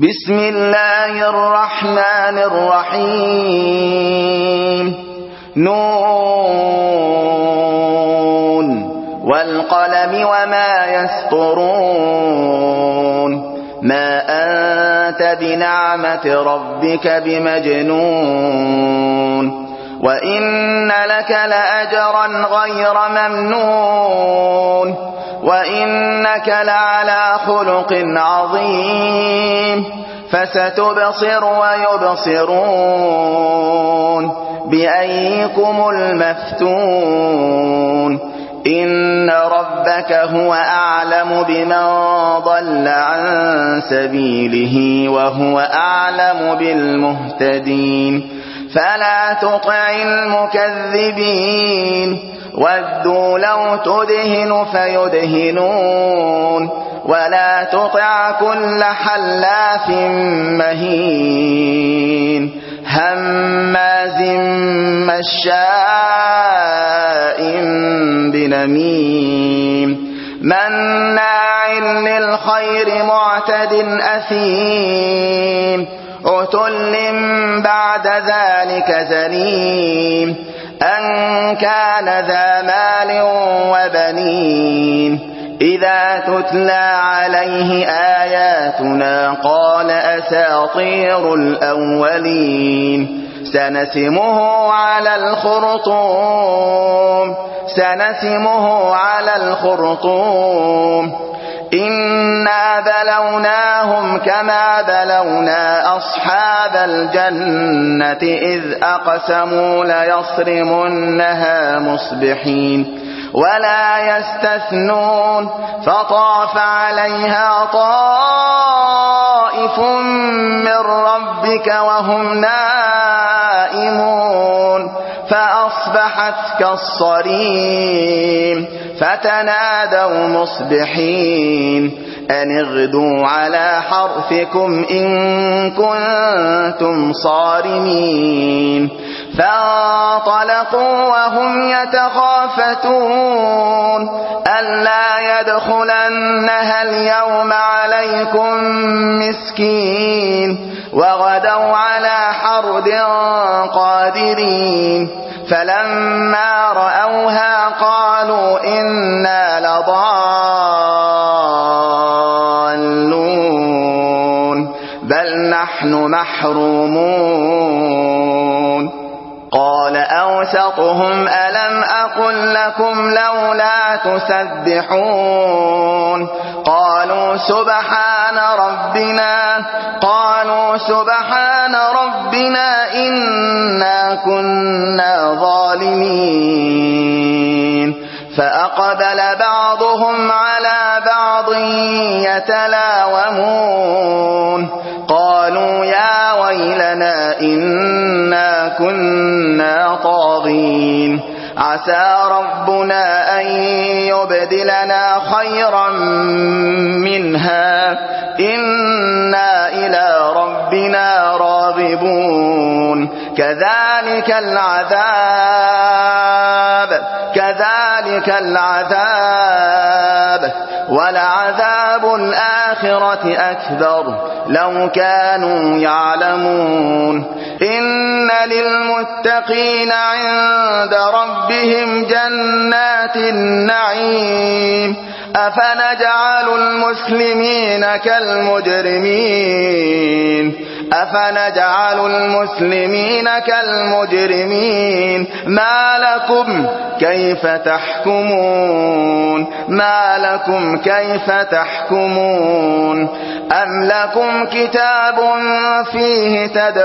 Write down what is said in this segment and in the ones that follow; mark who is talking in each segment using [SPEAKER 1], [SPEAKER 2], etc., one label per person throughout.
[SPEAKER 1] بسم الله الرحمن الرحيم نون والقلم وما يسطرون ما أنت بنعمة ربك بمجنون وإن لك لأجرا غير ممنون وإنك لعلى خلق عظيم فستبصر ويبصرون بأيكم المفتون إن ربك هو أعلم بمن ضل عن سبيله وهو أعلم بالمهتدين فلا تطع المكذبين ودوا لو تدهن فيدهنون ولا تطع كل حلاف مهين هماز مشاء بنميم مناع للخير معتد أثيم عتل بعد ذلك زنيم أن كان ذا مال وبنين إذا تتلى عليه آياتنا قال أساطير الأولين سنسمه على الخرطوم إنا بلوناهم كما بلونا أصحاب الجنة إذ أقسموا ليصرمنها مصبحين ولا يستثنون فطاف عليها طائف من ربك وهم نائمون فأصبحت كالصريم فتنادوا مصبحين أن اغدوا على حرثكم إن كنتم صارمين فانطلقوا وهم يتخافتون ألا يدخلنها اليوم عليكم مسكين وغدوا على حرد قادرين فلما رأوها قالوا إنا لضالون بل نحن محرومون قال أوسطهم ألم أقل لكم لولا تسبحون قالوا سبحان ربنا إنا كنا ظالمين فأقبل بعضهم على بعض يتلاومون قالوا يا ويلنا إنا كنا طاغين عسى ربنا أن يبدلنا خيرا منها إنا إلى ربنا راغبون كذلك العذاب ولعذاب الآخرة أكبر لو كانوا يعلمون إن للمتقين عند ربهم جنات النعيم أفنجعل المسلمين كالمجرمين ما لكم كيف تحكمون أم لكم كتاب فيه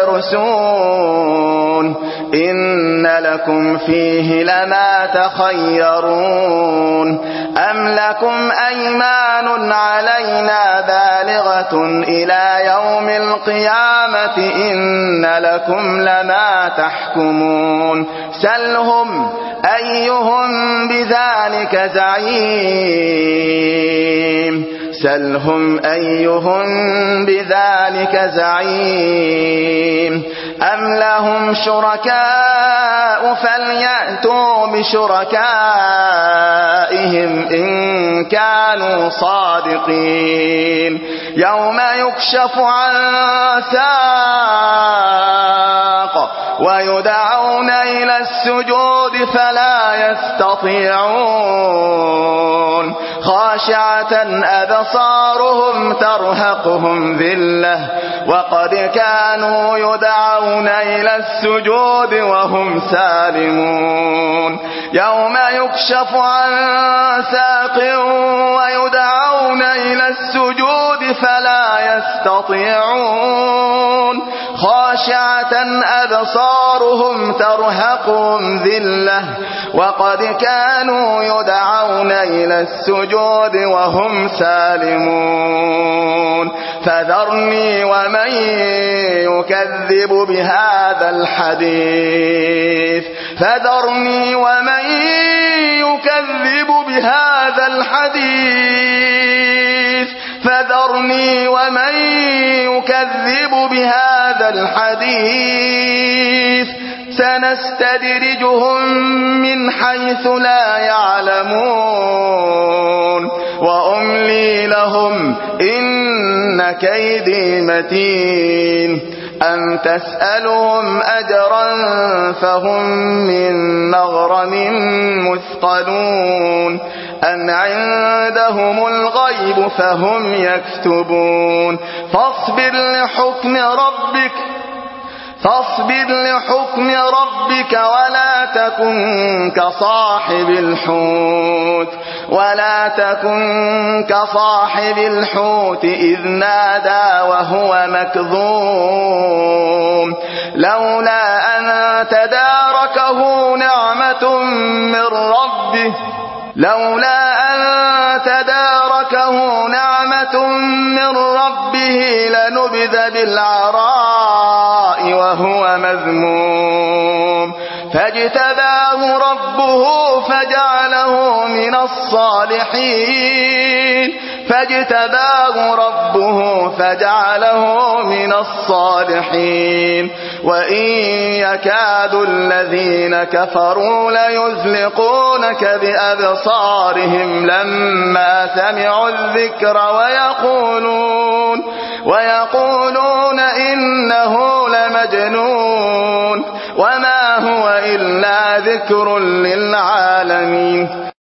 [SPEAKER 1] تدرسون إن لكم فيه لما تخيرون أم لكم أيمان علينا بالغة إلى يوم القيامة إن لكم لما تحكمون سلهم أيهم بذلك زعيم أم لهم شركاء فليأتوا بشركائهم إن كانوا صادقين يوم يكشف عن ساق ويدعون إلى السجود فلا يستطيعون خاشعة أبصارهم ترهقهم ذلة وقد كانوا يدعون إلى السجود وهم سالمون يوم يكشف عن ساق ويدعون إلى السجود فلا يستطيعون خاشعة أبصارهم ترهقهم ذلة وقد كانوا يدعون إلى السجود وهم سالمون فذرني ومن يكذب بهذا الحديث سنستدرجهم من حيث لا يعلمون وأملي لهم إن كيدي متين أم تسألهم أجرا فهم من مغرم مثقلون أم عندهم الغيب فهم يكتبون فاصبر لحكم ربك ولا تكن كصاحب الحوت إذ نادى وهو مكظوم لولا أن تداركه نعمة من ربه لنبذ بالعراء وهو مذموم فاجتباه ربه فجعله من الصالحين وإن يكاد الذين كفروا ليزلقونك بأبصارهم لما سمعوا الذكر ويقولون إنه لمجنون وما هو إلا ذكر للعالمين